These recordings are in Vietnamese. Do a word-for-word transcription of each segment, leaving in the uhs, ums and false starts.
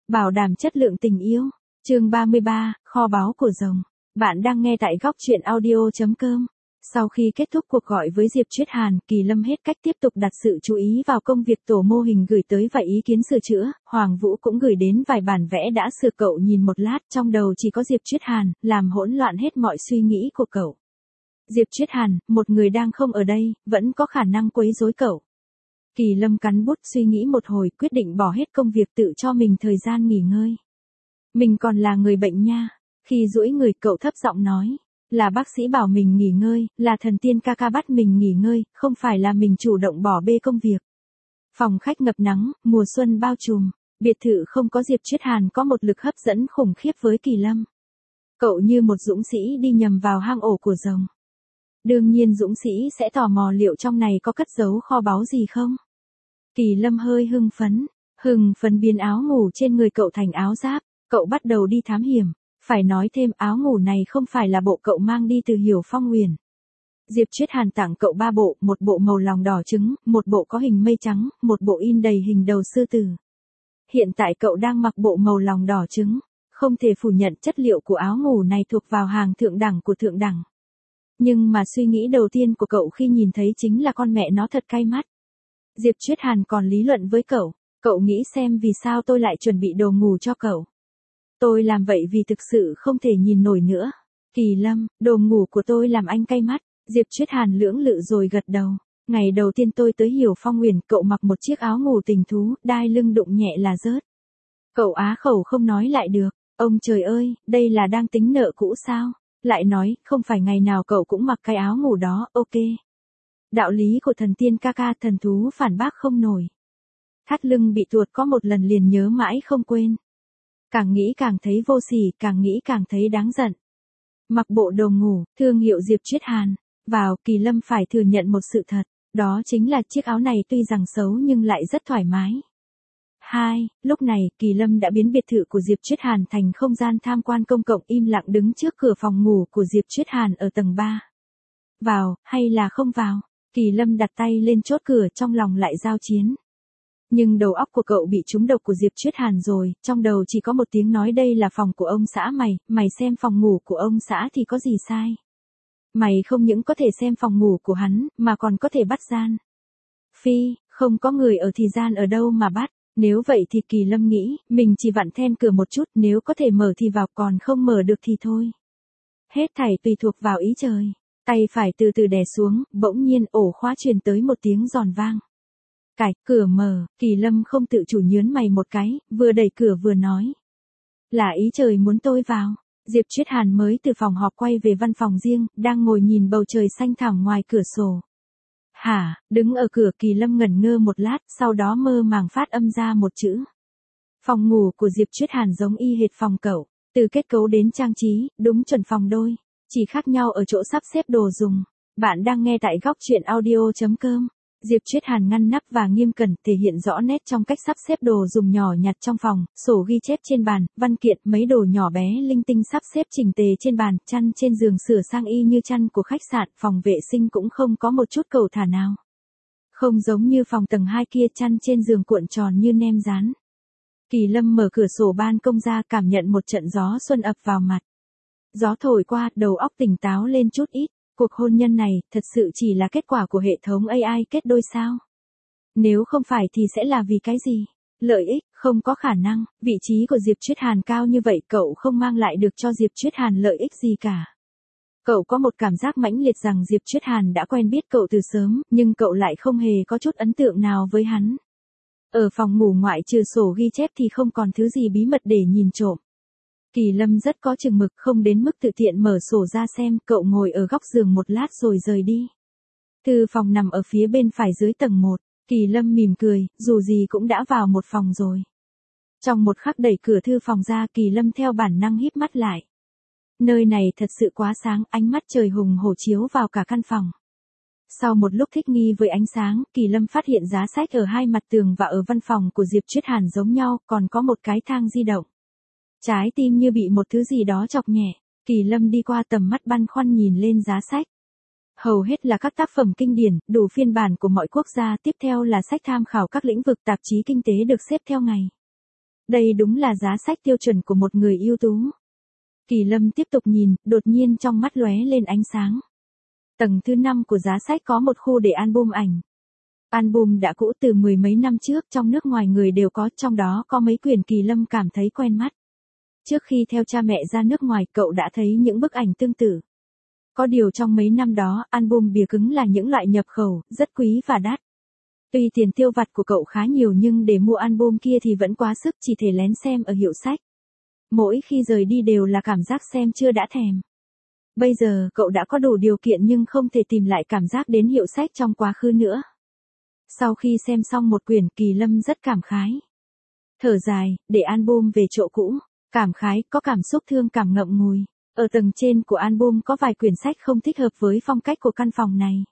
Bảo đảm chất lượng tình yêu. Chương ba mươi ba, kho báu của rồng. Bạn đang nghe tại góc truyện audio chấm com. Sau khi kết thúc cuộc gọi với Diệp Chuyết Hàn, Kỳ Lâm hết cách tiếp tục đặt sự chú ý vào công việc tổ mô hình gửi tới và ý kiến sửa chữa. Hoàng Vũ cũng gửi đến vài bản vẽ đã sửa, cậu nhìn một lát, trong đầu chỉ có Diệp Chuyết Hàn, làm hỗn loạn hết mọi suy nghĩ của cậu. Diệp Chuyết Hàn, một người đang không ở đây, vẫn có khả năng quấy rối cậu. Kỳ Lâm cắn bút suy nghĩ một hồi, quyết định bỏ hết công việc, tự cho mình thời gian nghỉ ngơi. Mình còn là người bệnh nha. Khi duỗi người, cậu thấp giọng nói. Là bác sĩ bảo mình nghỉ ngơi, là thần tiên ca ca bắt mình nghỉ ngơi, không phải là mình chủ động bỏ bê công việc. Phòng khách ngập nắng, mùa xuân bao trùm. Biệt thự không có Diệp Chuyết Hàn có một lực hấp dẫn khủng khiếp với Kỳ Lâm. Cậu như một dũng sĩ đi nhầm vào hang ổ của rồng. Đương nhiên dũng sĩ sẽ tò mò liệu trong này có cất giấu kho báu gì không. Kỳ Lâm hơi hưng phấn, hưng phấn biến áo ngủ trên người cậu thành áo giáp, cậu bắt đầu đi thám hiểm. Phải nói thêm, áo ngủ này không phải là bộ cậu mang đi từ Hiểu Phong Uyển. Diệp Chuyết Hàn tặng cậu ba bộ, một bộ màu lòng đỏ trứng, một bộ có hình mây trắng, một bộ in đầy hình đầu sư tử. Hiện tại cậu đang mặc bộ màu lòng đỏ trứng, không thể phủ nhận chất liệu của áo ngủ này thuộc vào hàng thượng đẳng của thượng đẳng. Nhưng mà suy nghĩ đầu tiên của cậu khi nhìn thấy chính là con mẹ nó thật cay mắt. Diệp Chuyết Hàn còn lý luận với cậu, cậu nghĩ xem vì sao tôi lại chuẩn bị đồ ngủ cho cậu. Tôi làm vậy vì thực sự không thể nhìn nổi nữa. Kỳ Lâm, đồ ngủ của tôi làm anh cay mắt. Diệp Chuyết Hàn lưỡng lự rồi gật đầu. Ngày đầu tiên tôi tới Hiểu Phong Uyển, cậu mặc một chiếc áo ngủ tình thú, đai lưng đụng nhẹ là rớt. Cậu á khẩu không nói lại được. Ông trời ơi, đây là đang tính nợ cũ sao? Lại nói, không phải ngày nào cậu cũng mặc cái áo ngủ đó, ok. Đạo lý của thần tiên ca ca, thần thú phản bác không nổi. Thắt lưng bị tuột có một lần liền nhớ mãi không quên. Càng nghĩ càng thấy vô sỉ, càng nghĩ càng thấy đáng giận. Mặc bộ đồ ngủ, thương hiệu Diệp Chuyết Hàn. Vào, Kỳ Lâm phải thừa nhận một sự thật, đó chính là chiếc áo này tuy rằng xấu nhưng lại rất thoải mái. Hai, lúc này, Kỳ Lâm đã biến biệt thự của Diệp Chuyết Hàn thành không gian tham quan công cộng, im lặng đứng trước cửa phòng ngủ của Diệp Chuyết Hàn ở tầng ba. Vào, hay là không vào? Kỳ Lâm đặt tay lên chốt cửa, trong lòng lại giao chiến. Nhưng đầu óc của cậu bị trúng độc của Diệp Chuyết Hàn rồi, trong đầu chỉ có một tiếng nói đây là phòng của ông xã mày, mày xem phòng ngủ của ông xã thì có gì sai. Mày không những có thể xem phòng ngủ của hắn, mà còn có thể bắt gian. Phi, không có người ở thì gian ở đâu mà bắt, nếu vậy thì Kỳ Lâm nghĩ, mình chỉ vặn then cửa một chút, nếu có thể mở thì vào, còn không mở được thì thôi. Hết thảy tùy thuộc vào ý trời. Tay phải từ từ đè xuống, bỗng nhiên ổ khóa truyền tới một tiếng giòn vang. Cạch, cửa mở, Kỳ Lâm không tự chủ nhớn mày một cái, vừa đẩy cửa vừa nói. Là ý trời muốn tôi vào. Diệp Chuyết Hàn mới từ phòng họp quay về văn phòng riêng, đang ngồi nhìn bầu trời xanh thẳm ngoài cửa sổ. Hả, đứng ở cửa, Kỳ Lâm ngẩn ngơ một lát, sau đó mơ màng phát âm ra một chữ. Phòng ngủ của Diệp Chuyết Hàn giống y hệt phòng cậu, từ kết cấu đến trang trí, đúng chuẩn phòng đôi, chỉ khác nhau ở chỗ sắp xếp đồ dùng. Bạn đang nghe tại góc truyện audio chấm com. Diệp Chuyết Hàn ngăn nắp và nghiêm cẩn, thể hiện rõ nét trong cách sắp xếp đồ dùng nhỏ nhặt trong phòng, sổ ghi chép trên bàn, văn kiện, mấy đồ nhỏ bé linh tinh sắp xếp chỉnh tề trên bàn, chăn trên giường sửa sang y như chăn của khách sạn, phòng vệ sinh cũng không có một chút cầu thả nào. Không giống như phòng tầng hai kia, chăn trên giường cuộn tròn như nem rán. Kỳ Lâm mở cửa sổ ban công ra, cảm nhận một trận gió xuân ập vào mặt. Gió thổi qua, đầu óc tỉnh táo lên chút ít. Cuộc hôn nhân này, thật sự chỉ là kết quả của hệ thống a i kết đôi sao? Nếu không phải thì sẽ là vì cái gì? Lợi ích, không có khả năng, vị trí của Diệp Chuyết Hàn cao như vậy, cậu không mang lại được cho Diệp Chuyết Hàn lợi ích gì cả. Cậu có một cảm giác mãnh liệt rằng Diệp Chuyết Hàn đã quen biết cậu từ sớm, nhưng cậu lại không hề có chút ấn tượng nào với hắn. Ở phòng ngủ ngoại trừ sổ ghi chép thì không còn thứ gì bí mật để nhìn trộm. Kỳ Lâm rất có chừng mực, không đến mức tự tiện mở sổ ra xem, cậu ngồi ở góc giường một lát rồi rời đi. Thư phòng nằm ở phía bên phải dưới tầng một, Kỳ Lâm mỉm cười, dù gì cũng đã vào một phòng rồi. Trong một khắc đẩy cửa thư phòng ra, Kỳ Lâm theo bản năng híp mắt lại. Nơi này thật sự quá sáng, ánh mắt trời hùng hổ chiếu vào cả căn phòng. Sau một lúc thích nghi với ánh sáng, Kỳ Lâm phát hiện giá sách ở hai mặt tường và ở văn phòng của Diệp Chuyết Hàn giống nhau, còn có một cái thang di động. Trái tim như bị một thứ gì đó chọc nhẹ, Kỳ Lâm đi qua tầm mắt băn khoăn nhìn lên giá sách. Hầu hết là các tác phẩm kinh điển, đủ phiên bản của mọi quốc gia, tiếp theo là sách tham khảo các lĩnh vực, tạp chí kinh tế được xếp theo ngày. Đây đúng là giá sách tiêu chuẩn của một người ưu tú. Kỳ Lâm tiếp tục nhìn, đột nhiên trong mắt lóe lên ánh sáng. Tầng thứ năm của giá sách có một khu để album ảnh. Album đã cũ từ mười mấy năm trước, trong nước ngoài người đều có, trong đó có mấy quyển Kỳ Lâm cảm thấy quen mắt. Trước khi theo cha mẹ ra nước ngoài, cậu đã thấy những bức ảnh tương tự. Có điều trong mấy năm đó, album bìa cứng là những loại nhập khẩu, rất quý và đắt. Tuy tiền tiêu vặt của cậu khá nhiều nhưng để mua album kia thì vẫn quá sức, chỉ thể lén xem ở hiệu sách. Mỗi khi rời đi đều là cảm giác xem chưa đã thèm. Bây giờ cậu đã có đủ điều kiện nhưng không thể tìm lại cảm giác đến hiệu sách trong quá khứ nữa. Sau khi xem xong một quyển, Kỳ Lâm rất cảm khái. Thở dài, để album về chỗ cũ. Cảm khái, có cảm xúc thương cảm ngậm ngùi. Ở tầng trên của album có vài quyển sách không thích hợp với phong cách của căn phòng này.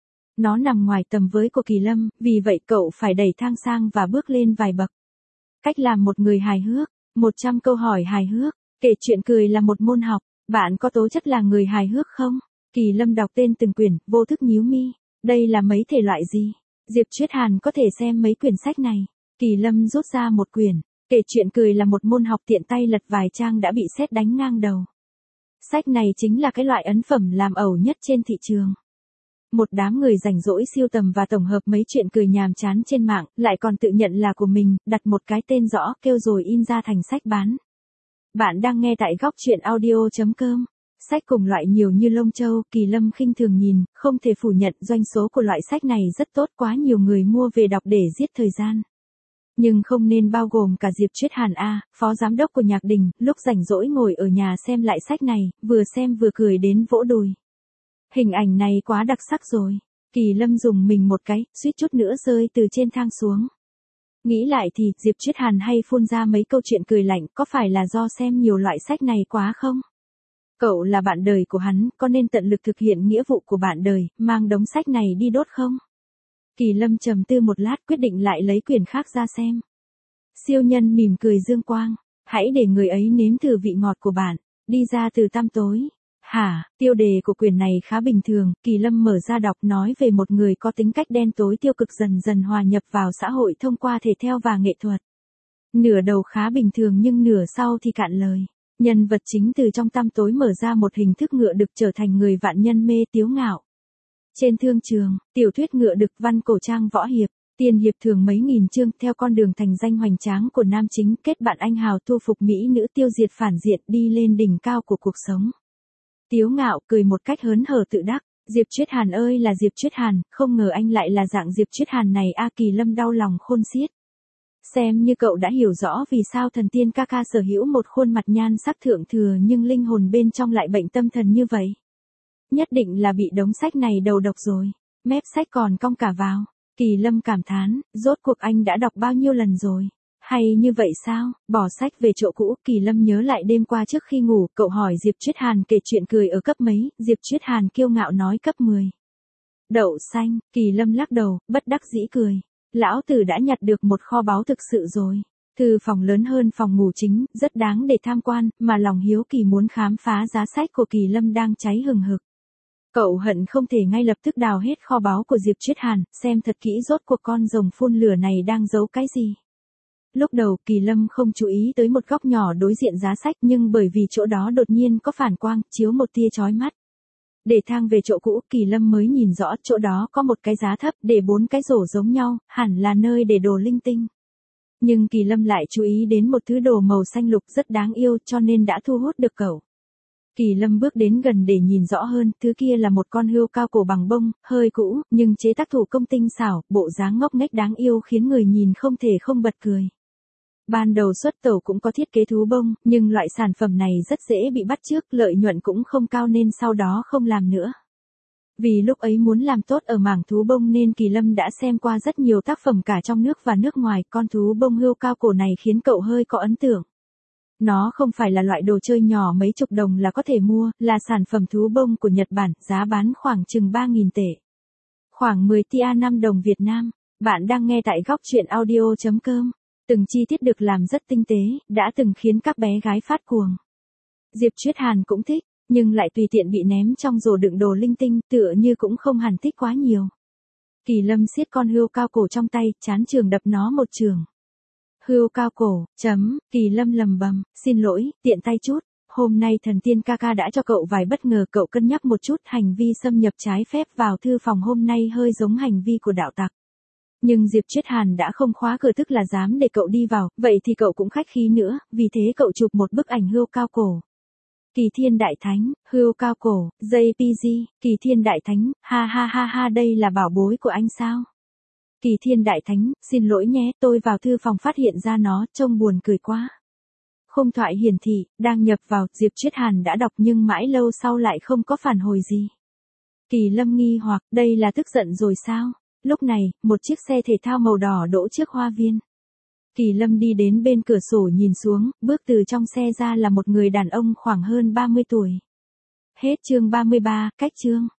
Nó nằm ngoài tầm với của Kỳ Lâm, vì vậy cậu phải đẩy thang sang và bước lên vài bậc. Cách làm một người hài hước. một trăm câu hỏi hài hước. Kể chuyện cười là một môn học. Bạn có tố chất là người hài hước không? Kỳ Lâm đọc tên từng quyển, vô thức nhíu mi. Đây là mấy thể loại gì? Diệp Chuyết Hàn có thể xem mấy quyển sách này. Kỳ Lâm rút ra một quyển. Kể chuyện cười là một môn học, tiện tay lật vài trang đã bị sét đánh ngang đầu. Sách này chính là cái loại ấn phẩm làm ẩu nhất trên thị trường. Một đám người rảnh rỗi siêu tầm và tổng hợp mấy chuyện cười nhàm chán trên mạng, lại còn tự nhận là của mình, đặt một cái tên rõ, kêu rồi in ra thành sách bán. Bạn đang nghe tại góc truyện audio chấm com. Sách cùng loại nhiều như lông châu, Kỳ Lâm khinh thường nhìn, không thể phủ nhận doanh số của loại sách này rất tốt, quá nhiều người mua về đọc để giết thời gian. Nhưng không nên bao gồm cả Diệp Chuyết Hàn a, phó giám đốc của Nhạc Đình, lúc rảnh rỗi ngồi ở nhà xem lại sách này, vừa xem vừa cười đến vỗ đùi. Hình ảnh này quá đặc sắc rồi. Kỳ Lâm dùng mình một cái, suýt chút nữa rơi từ trên thang xuống. Nghĩ lại thì, Diệp Chuyết Hàn hay phun ra mấy câu chuyện cười lạnh, có phải là do xem nhiều loại sách này quá không? Cậu là bạn đời của hắn, có nên tận lực thực hiện nghĩa vụ của bạn đời, mang đống sách này đi đốt không? Kỳ Lâm trầm tư một lát, quyết định lại lấy quyển khác ra xem. Siêu nhân mỉm cười dương quang. Hãy để người ấy nếm thử vị ngọt của bạn. Đi ra từ tăm tối. Hả, tiêu đề của quyển này khá bình thường, Kỳ Lâm mở ra đọc, nói về một người có tính cách đen tối tiêu cực dần dần hòa nhập vào xã hội thông qua thể thao và nghệ thuật. Nửa đầu khá bình thường nhưng nửa sau thì cạn lời. Nhân vật chính từ trong tăm tối mở ra một hình thức ngựa đực trở thành người vạn nhân mê tiếu ngạo. Trên thương trường, tiểu thuyết ngựa đực văn cổ trang võ hiệp, tiền hiệp thường mấy nghìn chương, theo con đường thành danh hoành tráng của nam chính, kết bạn anh hào, thu phục mỹ nữ, tiêu diệt phản diện, đi lên đỉnh cao của cuộc sống. Tiếu ngạo, cười một cách hớn hở tự đắc. Diệp Chuyết Hàn ơi là Diệp Chuyết Hàn, không ngờ anh lại là dạng Diệp Chuyết Hàn này a. Kỳ Lâm đau lòng khôn xiết. Xem như cậu đã hiểu rõ vì sao thần tiên ca ca sở hữu một khuôn mặt nhan sắc thượng thừa nhưng linh hồn bên trong lại bệnh tâm thần như vậy. Nhất định là bị đống sách này đầu độc rồi, mép sách còn cong cả vào. Kỳ Lâm cảm thán, rốt cuộc anh đã đọc bao nhiêu lần rồi? Hay như vậy sao? Bỏ sách về chỗ cũ, Kỳ Lâm nhớ lại đêm qua trước khi ngủ, cậu hỏi Diệp Chuyết Hàn kể chuyện cười ở cấp mấy, Diệp Chuyết Hàn kiêu ngạo nói cấp mười. Đậu xanh, Kỳ Lâm lắc đầu, bất đắc dĩ cười. Lão tử đã nhặt được một kho báu thực sự rồi. Thư phòng lớn hơn phòng ngủ chính, rất đáng để tham quan, mà lòng hiếu kỳ muốn khám phá giá sách của Kỳ Lâm đang cháy hừng hực. Cậu hận không thể ngay lập tức đào hết kho báu của Diệp Chuyết Hàn, xem thật kỹ rốt cuộc con rồng phun lửa này đang giấu cái gì. Lúc đầu Kỳ Lâm không chú ý tới một góc nhỏ đối diện giá sách, nhưng bởi vì chỗ đó đột nhiên có phản quang, chiếu một tia chói mắt. Để thang về chỗ cũ, Kỳ Lâm mới nhìn rõ, chỗ đó có một cái giá thấp, để bốn cái rổ giống nhau, hẳn là nơi để đồ linh tinh. Nhưng Kỳ Lâm lại chú ý đến một thứ đồ màu xanh lục rất đáng yêu, cho nên đã thu hút được cậu. Kỳ Lâm bước đến gần để nhìn rõ hơn, thứ kia là một con hươu cao cổ bằng bông, hơi cũ, nhưng chế tác thủ công tinh xảo, bộ dáng ngốc nghếch đáng yêu khiến người nhìn không thể không bật cười. Ban đầu xuất tẩu cũng có thiết kế thú bông, nhưng loại sản phẩm này rất dễ bị bắt chước, lợi nhuận cũng không cao nên sau đó không làm nữa. Vì lúc ấy muốn làm tốt ở mảng thú bông nên Kỳ Lâm đã xem qua rất nhiều tác phẩm cả trong nước và nước ngoài, con thú bông hươu cao cổ này khiến cậu hơi có ấn tượng. Nó không phải là loại đồ chơi nhỏ mấy chục đồng là có thể mua, là sản phẩm thú bông của Nhật Bản, giá bán khoảng chừng ba nghìn tệ. Khoảng mười tia năm đồng Việt Nam. Bạn đang nghe tại góc truyện audio chấm com. Từng chi tiết được làm rất tinh tế, đã từng khiến các bé gái phát cuồng. Diệp Chuyết Hàn cũng thích, nhưng lại tùy tiện bị ném trong rổ đựng đồ linh tinh, tựa như cũng không hẳn thích quá nhiều. Kỳ Lâm siết con hươu cao cổ trong tay, chán trường đập nó một trường. Hươu cao cổ, chấm, Kỳ Lâm lầm bầm, xin lỗi, tiện tay chút. Hôm nay thần tiên ca ca đã cho cậu vài bất ngờ, cậu cân nhắc một chút, hành vi xâm nhập trái phép vào thư phòng hôm nay hơi giống hành vi của đạo tặc. Nhưng Diệp Triết Hàn đã không khóa cửa, tức là dám để cậu đi vào, vậy thì cậu cũng khách khí nữa, vì thế cậu chụp một bức ảnh hươu cao cổ. Kỳ Thiên Đại Thánh, hươu cao cổ, jê pê giê, Kỳ Thiên Đại Thánh, ha ha ha ha, đây là bảo bối của anh sao? Kỳ Thiên Đại Thánh, xin lỗi nhé, tôi vào thư phòng phát hiện ra nó, trông buồn cười quá. Khung thoại hiển thị, đang nhập vào, Diệp Triết Hàn đã đọc nhưng mãi lâu sau lại không có phản hồi gì. Kỳ Lâm nghi hoặc, đây là tức giận rồi sao? Lúc này, một chiếc xe thể thao màu đỏ đỗ trước hoa viên. Kỳ Lâm đi đến bên cửa sổ nhìn xuống, bước từ trong xe ra là một người đàn ông khoảng hơn ba mươi tuổi. Hết chương ba mươi ba, cách chương.